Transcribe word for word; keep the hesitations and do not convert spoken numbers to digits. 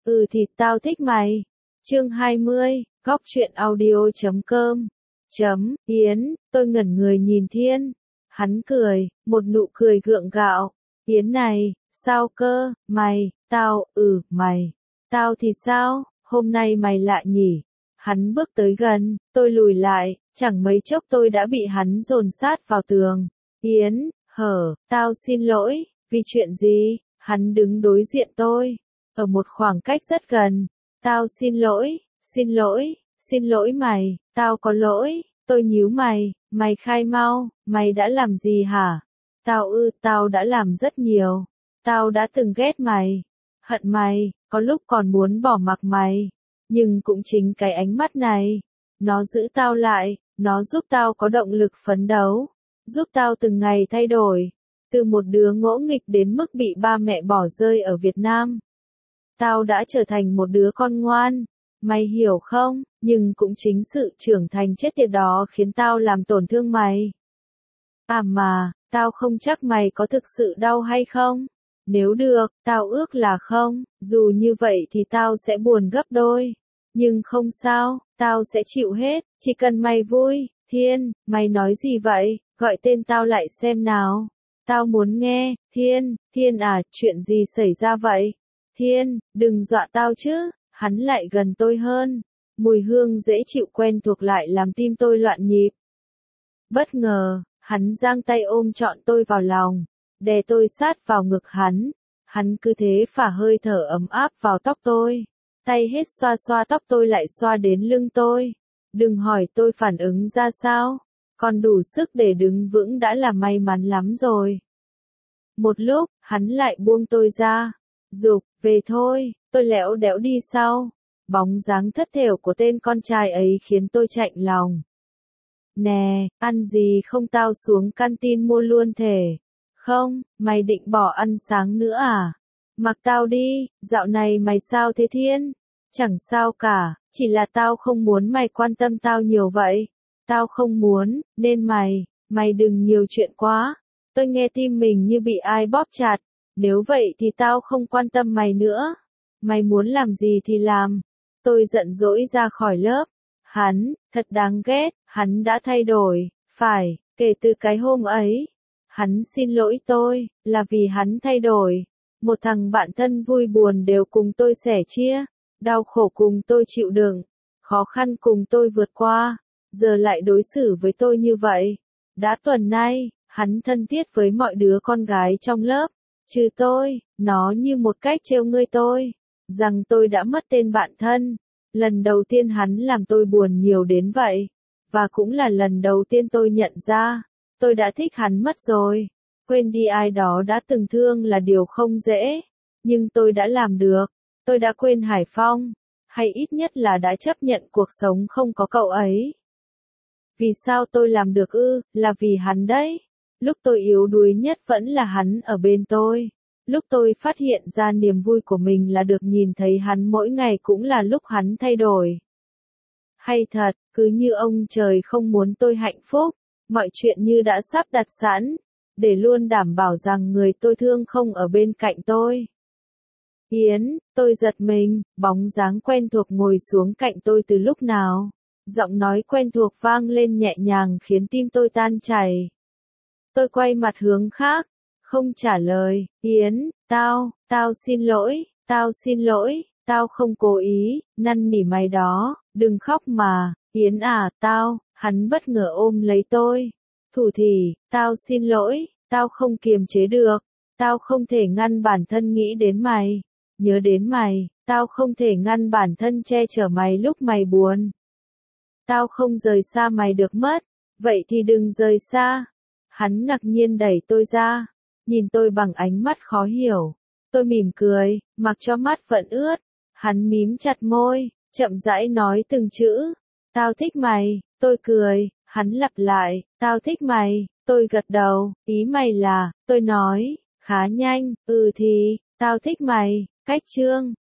Ừ thì tao thích mày. Chương hai mươi, góc truyện audio chấm com. Chấm, Yến, tôi ngẩn người nhìn Thiên. Hắn cười, một nụ cười gượng gạo. Yến này, sao cơ, mày, tao, ừ, mày. Tao thì sao, hôm nay mày lạ nhỉ. Hắn bước tới gần, tôi lùi lại, chẳng mấy chốc tôi đã bị hắn dồn sát vào tường. Yến, hở, tao xin lỗi, vì chuyện gì? Hắn đứng đối diện tôi, ở một khoảng cách rất gần. Tao xin lỗi, xin lỗi, xin lỗi mày, tao có lỗi. Tôi nhíu mày, mày khai mau, mày đã làm gì hả? Tao ư, tao đã làm rất nhiều. Tao đã từng ghét mày, hận mày, có lúc còn muốn bỏ mặc mày. Nhưng cũng chính cái ánh mắt này, nó giữ tao lại, nó giúp tao có động lực phấn đấu, giúp tao từng ngày thay đổi. Từ một đứa ngỗ nghịch đến mức bị ba mẹ bỏ rơi ở Việt Nam. Tao đã trở thành một đứa con ngoan, mày hiểu không? Nhưng cũng chính sự trưởng thành chết tiệt đó khiến tao làm tổn thương mày. À mà, tao không chắc mày có thực sự đau hay không? Nếu được, tao ước là không, dù như vậy thì tao sẽ buồn gấp đôi. Nhưng không sao, tao sẽ chịu hết, chỉ cần mày vui. Thiên, mày nói gì vậy? Gọi tên tao lại xem nào. Tao muốn nghe. Thiên, Thiên à, chuyện gì xảy ra vậy? Thiên, đừng dọa tao chứ. Hắn lại gần tôi hơn. Mùi hương dễ chịu quen thuộc lại làm tim tôi loạn nhịp. Bất ngờ, hắn giang tay ôm trọn tôi vào lòng, đè tôi sát vào ngực hắn. Hắn cứ thế phả hơi thở ấm áp vào tóc tôi. Tay hết xoa xoa tóc tôi lại xoa đến lưng tôi. Đừng hỏi tôi phản ứng ra sao. Còn đủ sức để đứng vững đã là may mắn lắm rồi. Một lúc, hắn lại buông tôi ra. Giục, về thôi, tôi lẽo đẽo đi sau. Bóng dáng thất thểu của tên con trai ấy khiến tôi chạnh lòng. Nè, ăn gì không, tao xuống canteen mua luôn thể. Không, mày định bỏ ăn sáng nữa à? Mặc tao đi, dạo này mày sao thế Thiên? Chẳng sao cả, chỉ là tao không muốn mày quan tâm tao nhiều vậy. Tao không muốn, nên mày, mày đừng nhiều chuyện quá. Tôi nghe tim mình như bị ai bóp chặt. Nếu vậy thì tao không quan tâm mày nữa. Mày muốn làm gì thì làm. Tôi giận dỗi ra khỏi lớp. Hắn, thật đáng ghét, hắn đã thay đổi, phải, kể từ cái hôm ấy. Hắn xin lỗi tôi, là vì hắn thay đổi. Một thằng bạn thân vui buồn đều cùng tôi sẻ chia, đau khổ cùng tôi chịu đựng, khó khăn cùng tôi vượt qua, giờ lại đối xử với tôi như vậy. Đã tuần nay, hắn thân thiết với mọi đứa con gái trong lớp, trừ tôi, nó như một cách trêu ngươi tôi, rằng tôi đã mất tên bạn thân. Lần đầu tiên hắn làm tôi buồn nhiều đến vậy, và cũng là lần đầu tiên tôi nhận ra, tôi đã thích hắn mất rồi. Quên đi ai đó đã từng thương là điều không dễ, nhưng tôi đã làm được. Tôi đã quên Hải Phong, hay ít nhất là đã chấp nhận cuộc sống không có cậu ấy. Vì sao tôi làm được ư? Là vì hắn đấy. Lúc tôi yếu đuối nhất vẫn là hắn ở bên tôi. Lúc tôi phát hiện ra niềm vui của mình là được nhìn thấy hắn mỗi ngày cũng là lúc hắn thay đổi. Hay thật, cứ như ông trời không muốn tôi hạnh phúc, mọi chuyện như đã sắp đặt sẵn, để luôn đảm bảo rằng người tôi thương không ở bên cạnh tôi. Yến, tôi giật mình, bóng dáng quen thuộc ngồi xuống cạnh tôi từ lúc nào. Giọng nói quen thuộc vang lên nhẹ nhàng khiến tim tôi tan chảy. Tôi quay mặt hướng khác, không trả lời. Yến, tao, tao xin lỗi, tao xin lỗi, tao không cố ý, năn nỉ mày đó, đừng khóc mà. Yến à, tao, hắn bất ngờ ôm lấy tôi. Thủ thỉ, tao xin lỗi, tao không kiềm chế được, tao không thể ngăn bản thân nghĩ đến mày, nhớ đến mày, tao không thể ngăn bản thân che chở mày lúc mày buồn. Tao không rời xa mày được mất, vậy thì đừng rời xa. Hắn ngạc nhiên đẩy tôi ra, nhìn tôi bằng ánh mắt khó hiểu. Tôi mỉm cười, mặc cho mắt vẫn ướt. Hắn mím chặt môi, chậm rãi nói từng chữ. Tao thích mày, tôi cười, hắn lặp lại, tao thích mày, tôi gật đầu, ý mày là, tôi nói, khá nhanh, ừ thì, tao thích mày, cách chương,